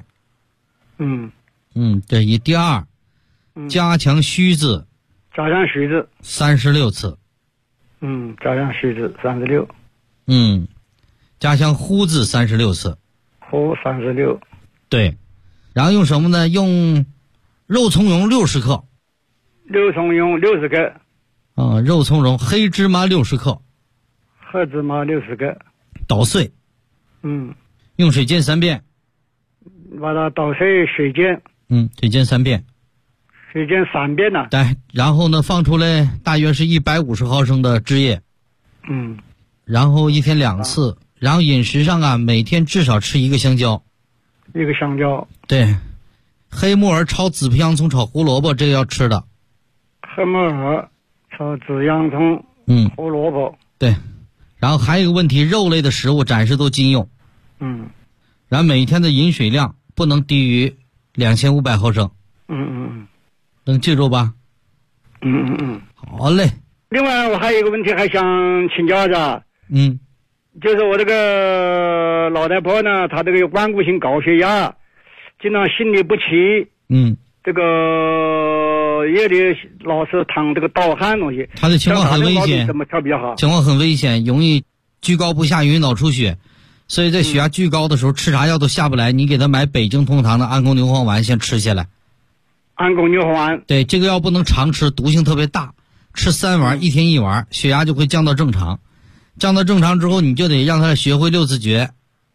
这一。第二，加强虚字36次。 加强虚字36。 加强呼字36次。 呼36。 对，然后用什么呢？用肉苁蓉60克。 肉苁蓉60克。 肉苁蓉，黑芝麻60克。 黑芝麻60克。 捣碎。用水煎3遍。 把它捣碎水煎。 水煎3遍。 水煎3遍呢。 对，然后呢放出来大约是150毫升的汁液。然后1天2次，然后饮食上每天至少吃1个香蕉。 1个香蕉。 对，黑木耳炒紫皮洋葱炒胡萝卜，这个要吃的。 黑木耳炒紫洋葱，胡萝卜。 对，然后还有一个问题，肉类的食物暂时都禁用。然后每天的饮水量不能低于2500毫升。能记住吧？好嘞。 另外我还有一个问题还想请教一下。就是我这个老太婆呢，她这个有顽固性高血压，经常心律不齐。这个夜里老是淌这个盗汗东西。 她的情况很危险， 怎么调比较好？ 情况很危险，容易居高不下，容易脑出血。所以在血压巨高的时候，吃啥药都下不来。你给她买北京通堂的安宫牛黄丸，先吃下来。 安宫牛黄丸。 对，这个药不能常吃，毒性特别大，吃3丸，1天1丸，血压就会降到正常。降到正常之后，你就得让他学会6字诀。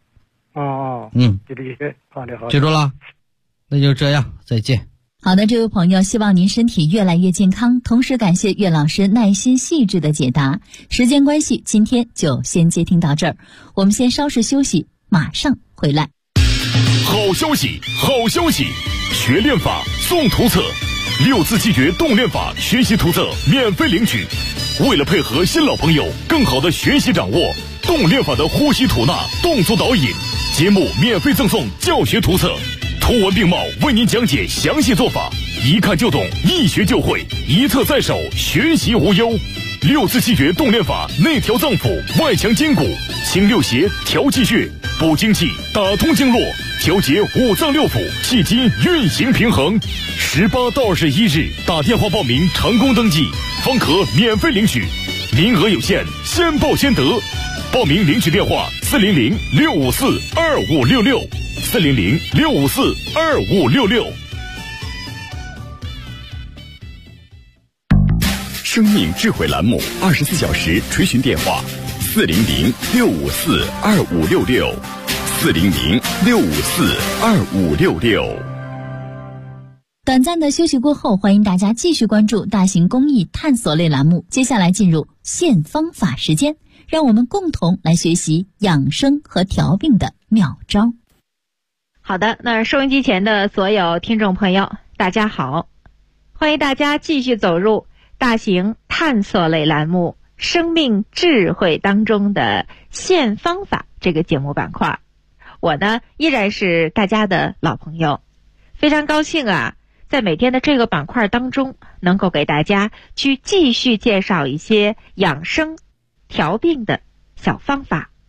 好的。 记住了，那就这样，再见。 好的，这位朋友，希望您身体越来越健康，同时感谢岳老师耐心细致的解答。时间关系，今天就先接听到这儿，我们先稍事休息，马上回来。 好消息，学练法送图册，6字气诀动练法学习图册免费领取。为了配合新老朋友更好的学习掌握动练法的呼吸吐纳动作导引，节目免费赠送教学图册，图文并茂为您讲解详细做法，一看就懂，一学就会，一册在手，学习无忧。6字气诀动练法内调脏腑，外强筋骨，清六邪，调气血，补精气，打通经络，调节五脏六腑，气机运行平衡。18到21日打电话报名，成功登记方可免费领取，名额有限，先报先得。报名领取电话400-654-2566 400-654-2566。 生命智慧栏目24小时垂询电话400-654-2566 400-654-2566。 短暂的休息过后，欢迎大家继续关注大型公益探索类栏目。接下来进入现方法时间，让我们共同来学习养生和调病的妙招。 好的，那收音机前的所有听众朋友，大家好，欢迎大家继续走入大型探索类栏目生命智慧当中的现方法这个节目板块。我呢依然是大家的老朋友，非常高兴在每天的这个板块当中能够给大家去继续介绍一些养生调病的小方法，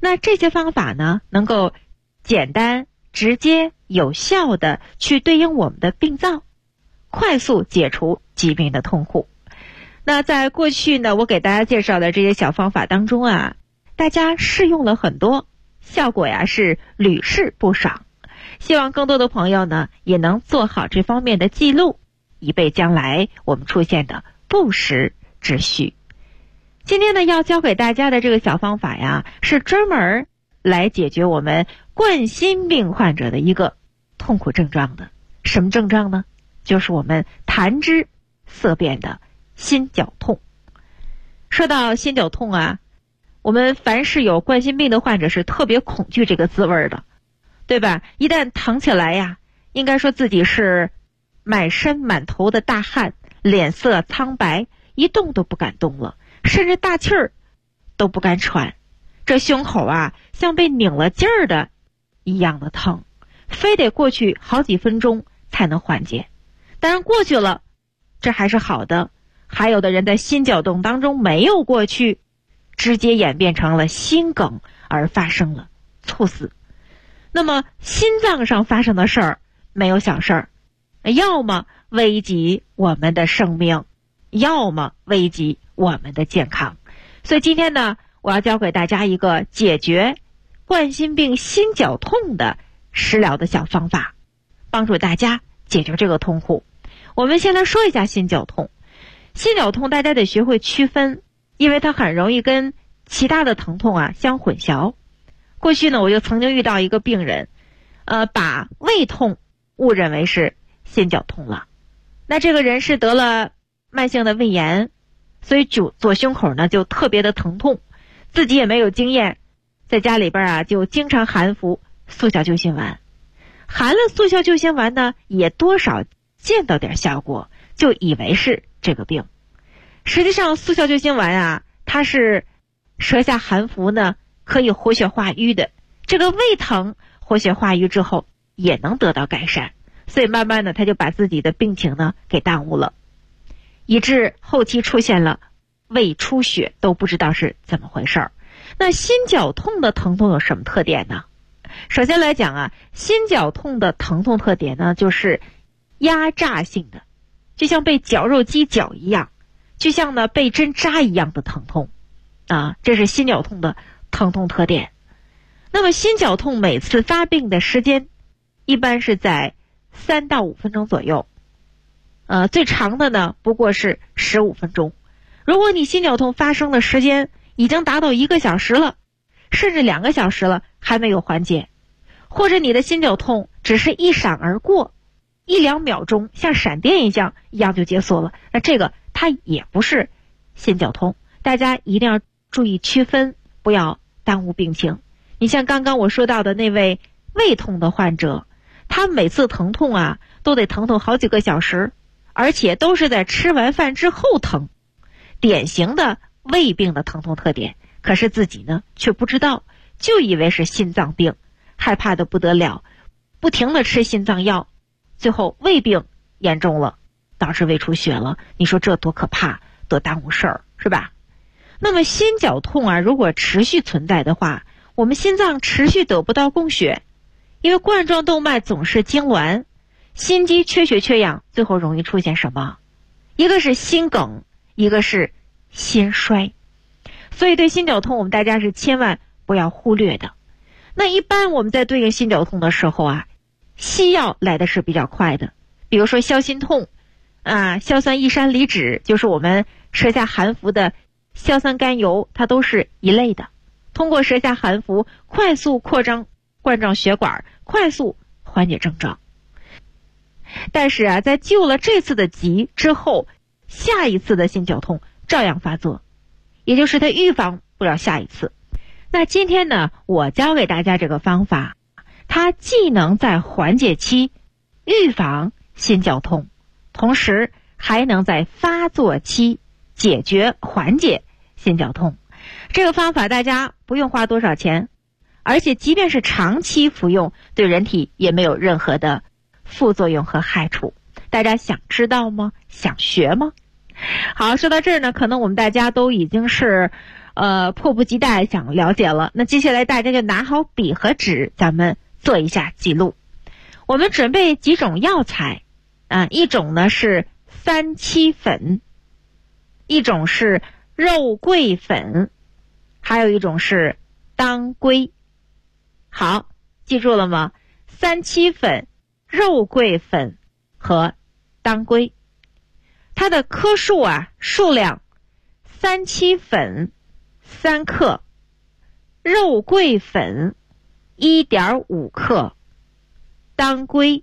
那这些方法呢，能够简单、直接、有效的去对应我们的病灶，快速解除疾病的痛苦。那在过去呢，我给大家介绍的这些小方法当中啊，大家试用了很多，效果呀是屡试不爽。希望更多的朋友呢，也能做好这方面的记录，以备将来我们出现的不时之需。今天呢，要教给大家的这个小方法呀，是专门来解决我们冠心病患者的一个痛苦症状的。什么症状呢？就是我们谈之色变的心绞痛。说到心绞痛啊，我们凡是有冠心病的患者是特别恐惧这个滋味的，对吧？一旦疼起来呀，应该说自己是满身满头的大汗，脸色苍白，一动都不敢动了，甚至大气儿都不敢喘。这胸口啊，像被拧了劲儿的一样的疼，非得过去好几分钟才能缓解。当然过去了，这还是好的。还有的人在心绞痛当中没有过去，直接演变成了心梗而发生了猝死。那么心脏上发生的事儿没有小事儿，要么危及我们的生命，要么危及我们的健康。所以今天呢，我要教给大家一个解决冠心病心绞痛的食疗的小方法，帮助大家解决这个痛苦。我们先来说一下心绞痛。心绞痛大家得学会区分，因为它很容易跟其他的疼痛啊相混淆。过去呢，我就曾经遇到一个病人，把胃痛误认为是心绞痛了。那这个人是得了慢性的胃炎，所以左胸口呢就特别的疼痛，自己也没有经验，在家里边啊就经常含服速效救心丸。含了速效救心丸呢，也多少见到点效果，就以为是这个病。实际上速效救心丸啊，它是舌下含服呢，可以活血化瘀的。这个胃疼活血化瘀之后也能得到改善，所以慢慢的他就把自己的病情呢给耽误了，以致后期出现了胃出血，都不知道是怎么回事儿。那心绞痛的疼痛有什么特点呢？首先来讲啊，心绞痛的疼痛特点呢，就是压榨性的，就像被绞肉机绞一样，就像呢被针扎一样的疼痛啊，这是心绞痛的疼痛特点。那么心绞痛每次发病的时间一般是在3到5分钟左右，最长的呢不过是15分钟。如果你心绞痛发生的时间已经达到1个小时了，甚至2个小时了还没有缓解，或者你的心绞痛只是一闪而过，1、2秒钟像闪电一样就结束了，那这个它也不是心绞痛。大家一定要注意区分，不要耽误病情。你像刚刚我说到的那位胃痛的患者，他每次疼痛啊都得疼痛好几个小时，而且都是在吃完饭之后疼，典型的胃病的疼痛特点。可是自己呢却不知道，就以为是心脏病，害怕的不得了，不停的吃心脏药，最后胃病严重了，导致胃出血了。你说这多可怕，多耽误事儿，是吧？那么心绞痛啊，如果持续存在的话，我们心脏持续得不到供血，因为冠状动脉总是痉挛，心肌缺血缺氧，最后容易出现什么？一个是心梗，一个是心衰。所以对心绞痛我们大家是千万不要忽略的。那一般我们在对应心绞痛的时候啊，西药来的是比较快的，比如说消心痛啊，硝酸异山梨酯就是我们舌下含服的硝酸甘油，它都是一类的，通过舌下含服快速扩张冠状血管，快速缓解症状。但是啊，在救了这次的急之后，下一次的心绞痛照样发作，也就是它预防不了下一次。那今天呢，我教给大家这个方法，它既能在缓解期预防心绞痛，同时还能在发作期解决缓解心绞痛。这个方法大家不用花多少钱，而且即便是长期服用，对人体也没有任何的副作用和害处。大家想知道吗？想学吗？好，说到这儿呢，可能我们大家都已经是迫不及待想了解了。那接下来大家就拿好笔和纸，咱们做一下记录。我们准备几种药材一种呢是三七粉，一种是肉桂粉，还有一种是当归。好，记住了吗？三七粉、肉桂粉和当归。它的克数数量，三七粉3克，肉桂粉1.5克，当归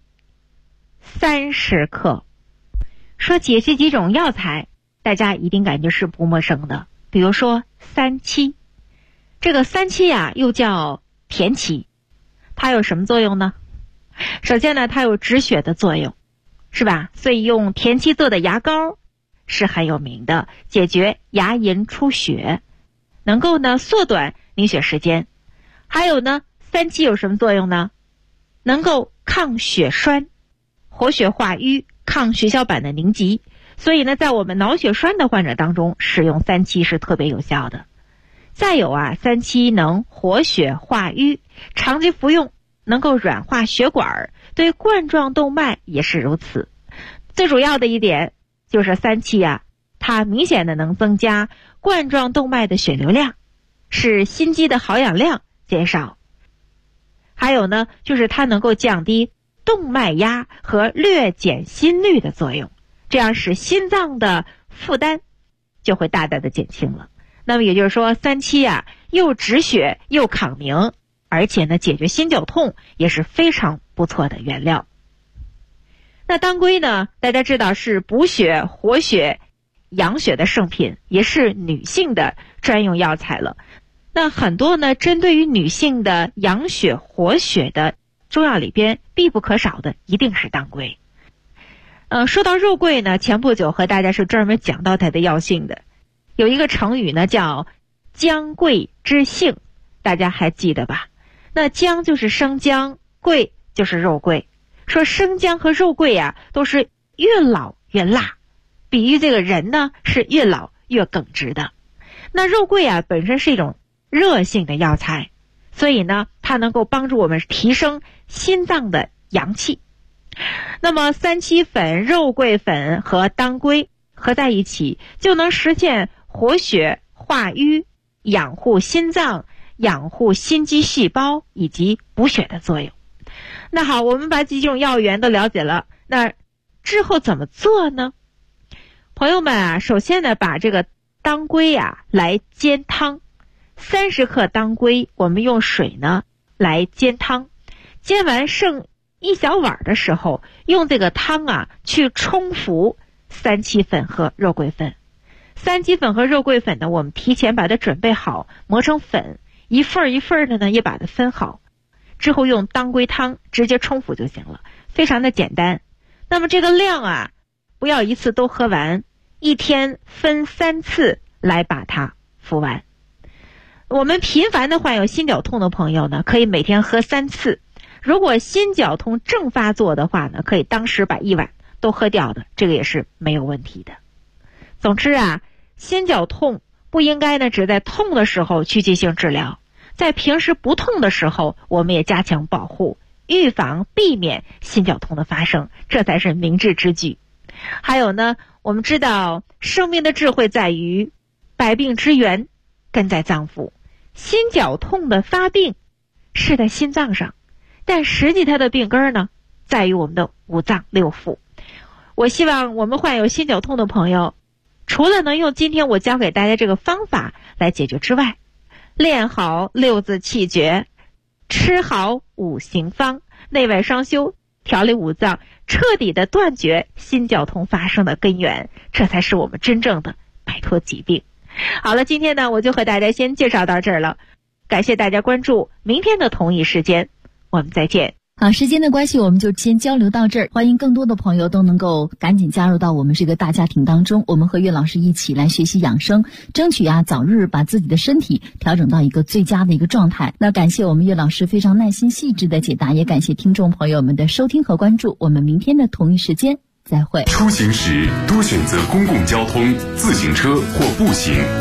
30克。说起这几种药材，大家一定感觉是不陌生的。比如说三七，这个三七又叫田七，它有什么作用呢？首先呢，它有止血的作用，是吧？所以用田七做的牙膏是很有名的，解决牙龈出血，能够呢缩短凝血时间。还有呢，三七有什么作用呢？能够抗血栓、活血化瘀、抗血小板的凝集。所以呢，在我们脑血栓的患者当中，使用三七是特别有效的。再有三七能活血化瘀，长期服用能够软化血管，对冠状动脉也是如此。最主要的一点就是三七它明显的能增加冠状动脉的血流量，使心肌的好氧量减少。还有呢，就是它能够降低动脉压和略减心率的作用，这样使心脏的负担就会大大的减轻了。那么也就是说，三七又止血又抗凝，而且呢解决心绞痛也是非常不错的原料。那当归呢，大家知道是补血、活血、养血的圣品，也是女性的专用药材了。那很多呢针对于女性的养血活血的中药里边，必不可少的一定是当归。说到肉桂呢，前不久和大家是专门讲到它的药性的。有一个成语呢叫姜桂之性，大家还记得吧？那姜就是生姜，桂就是肉桂。说生姜和肉桂都是越老越辣，比喻这个人呢是越老越耿直的。那肉桂本身是一种热性的药材，所以呢它能够帮助我们提升心脏的阳气。那么三七粉、肉桂粉和当归合在一起，就能实现活血化瘀、养护心脏、养护心肌细胞以及补血的作用。那好，我们把几种药源都了解了，那之后怎么做呢？朋友们首先呢，把这个当归来煎汤。30克当归，我们用水呢来煎汤，煎完剩1小碗的时候，用这个汤去冲服三七粉和肉桂粉。三七粉和肉桂粉呢，我们提前把它准备好，磨成粉，一份一份的呢也把它分好，之后用当归汤直接冲服就行了，非常的简单。那么这个量不要一次都喝完，一天分3次来把它服完。我们频繁的患有心绞痛的朋友呢，可以每天喝3次。如果心绞痛正发作的话呢，可以当时把1碗都喝掉的，这个也是没有问题的。总之心绞痛不应该呢只在痛的时候去进行治疗，在平时不痛的时候，我们也加强保护，预防避免心绞痛的发生，这才是明智之举。还有呢，我们知道生命的智慧在于百病之源根在脏腑，心绞痛的发病是在心脏上，但实际它的病根呢在于我们的五脏六腑。我希望我们患有心绞痛的朋友，除了能用今天我教给大家这个方法来解决之外，练好6字气诀，吃好5行方，内外双修，调理五脏，彻底的断绝心绞痛发生的根源，这才是我们真正的摆脱疾病。好了，今天呢我就和大家先介绍到这儿了，感谢大家关注，明天的同一时间我们再见。 好，时间的关系我们就先交流到这儿，欢迎更多的朋友都能够赶紧加入到我们这个大家庭当中，我们和岳老师一起来学习养生，争取早日把自己的身体调整到一个最佳的一个状态。那感谢我们岳老师非常耐心细致的解答，也感谢听众朋友们的收听和关注，我们明天的同一时间再会。 出行时多选择公共交通、自行车或步行。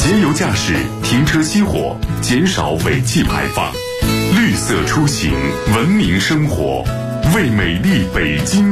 节油驾驶，停车熄火，减少尾气排放。绿色出行，文明生活，为美丽北京